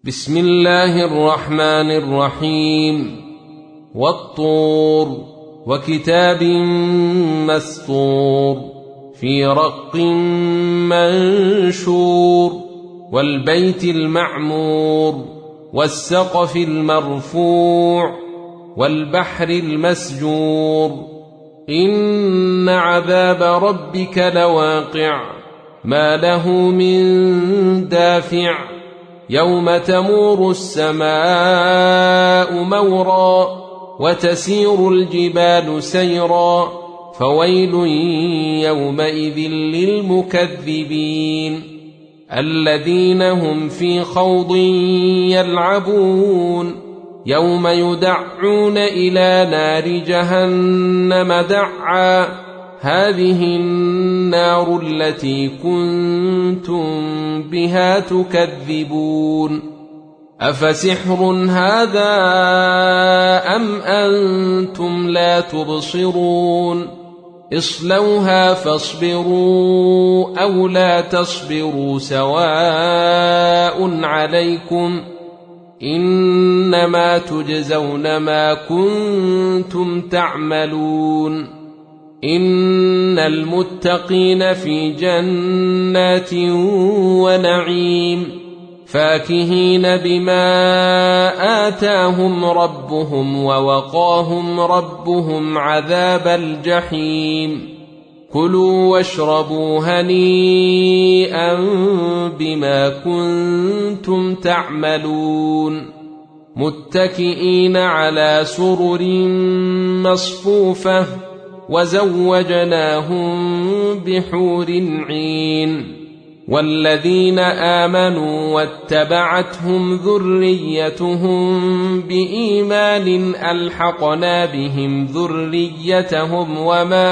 بسم الله الرحمن الرحيم. والطور وكتاب مسطور في رق منشور والبيت المعمور والسقف المرفوع والبحر المسجور إن عذاب ربك لواقع ما له من دافع يوم تمور السماء مورا وتسير الجبال سيرا فويل يومئذ للمكذبين الذين هم في خوض يلعبون يوم يدعون إلى نار جهنم دعا هذه النار التي كنتم بها تكذبون أفسحر هذا أم أنتم لا تبصرون اصلوها فاصبروا أو لا تصبروا سواء عليكم إنما تجزون ما كنتم تعملون إن المتقين في جنات ونعيم فاكهين بما آتاهم ربهم ووقاهم ربهم عذاب الجحيم كلوا واشربوا هنيئا بما كنتم تعملون متكئين على سرر مصفوفة وزوجناهم بحور عين والذين آمنوا واتبعتهم ذريتهم بإيمان ألحقنا بهم ذريتهم وما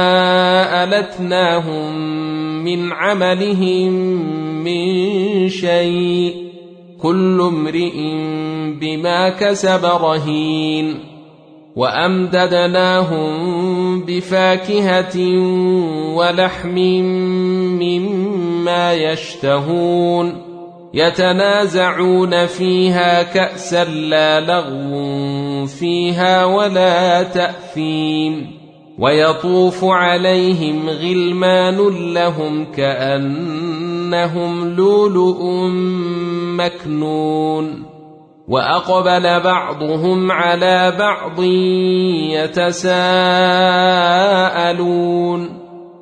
ألتناهم من عملهم من شيء كل امرئ بما كسب رهين وأمددناهم بفاكهة ولحم مما يشتهون يتنازعون فيها كأسا لا لغو فيها ولا تأثيم ويطوف عليهم غلمان لهم كأنهم لؤلؤ مكنون وأقبل بعضهم على بعض يتساءلون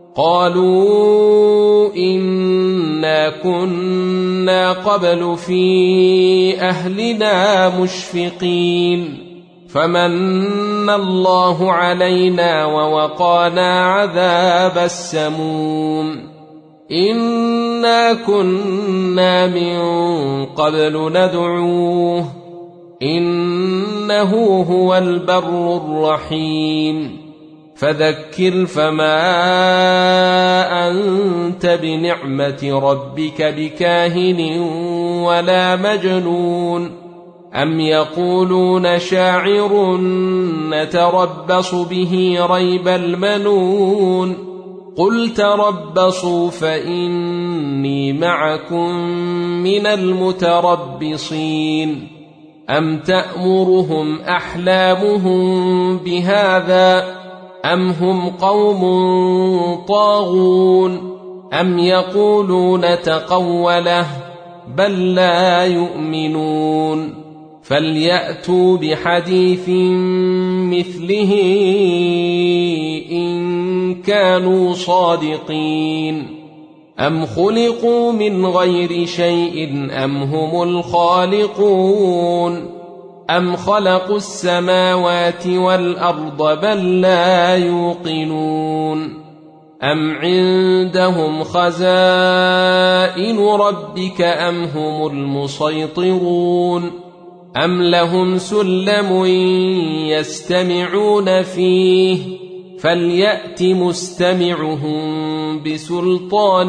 قالوا إنا كنا قبل في أهلنا مشفقين فمن الله علينا ووقانا عذاب السموم إنا كنا من قبل ندعوه إنه هو البر الرحيم فذكر فما أنت بنعمة ربك بكاهن ولا مجنون أم يقولون شاعر نتربص به ريب المنون قل تربصوا فإني معكم من المتربصين أم تأمرهم أحلامهم بهذا أم هم قوم طاغون أم يقولون تقوله بل لا يؤمنون فليأتوا بحديث مثله إن كانوا صادقين أم خلقوا من غير شيء أم هم الخالقون أم خلقوا السماوات والأرض بل لا يوقنون أم عندهم خزائن ربك أم هم المسيطرون أم لهم سلم يستمعون فيه فليأت مستمعهم بسلطان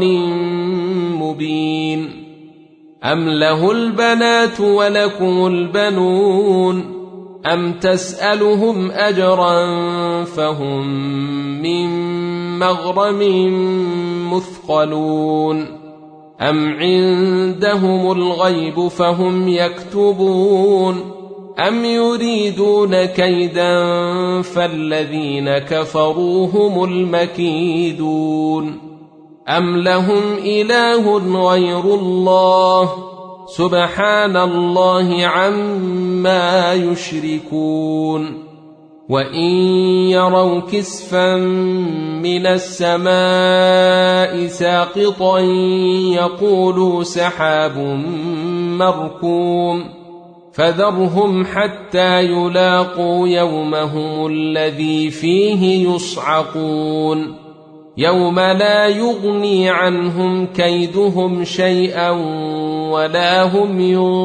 مبين أم له البنات ولكم البنون أم تسألهم أجرا فهم من مغرم مثقلون أم عندهم الغيب فهم يكتبون أم يريدون كيدا فالذين كفروا هم المكيدون أم لهم إله غير الله سبحان الله عما يشركون وإن يروا كسفا من السماء ساقطا يقولوا سحاب مركوم فذرهم حتى يلاقوا يومهم الذي فيه يصعقون يوم لا يغني عنهم كيدهم شيئا ولا هم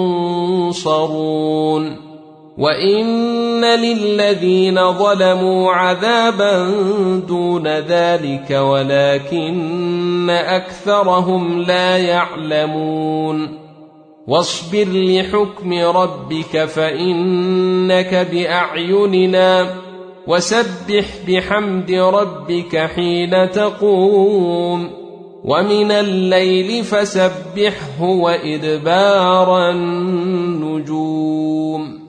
ينصرون وإن للذين ظلموا عذابا دون ذلك ولكن أكثرهم لا يعلمون واصبر لحكم ربك فإنك بأعيننا وسبح بحمد ربك حين تقوم ومن الليل فسبحه وإدبار النجوم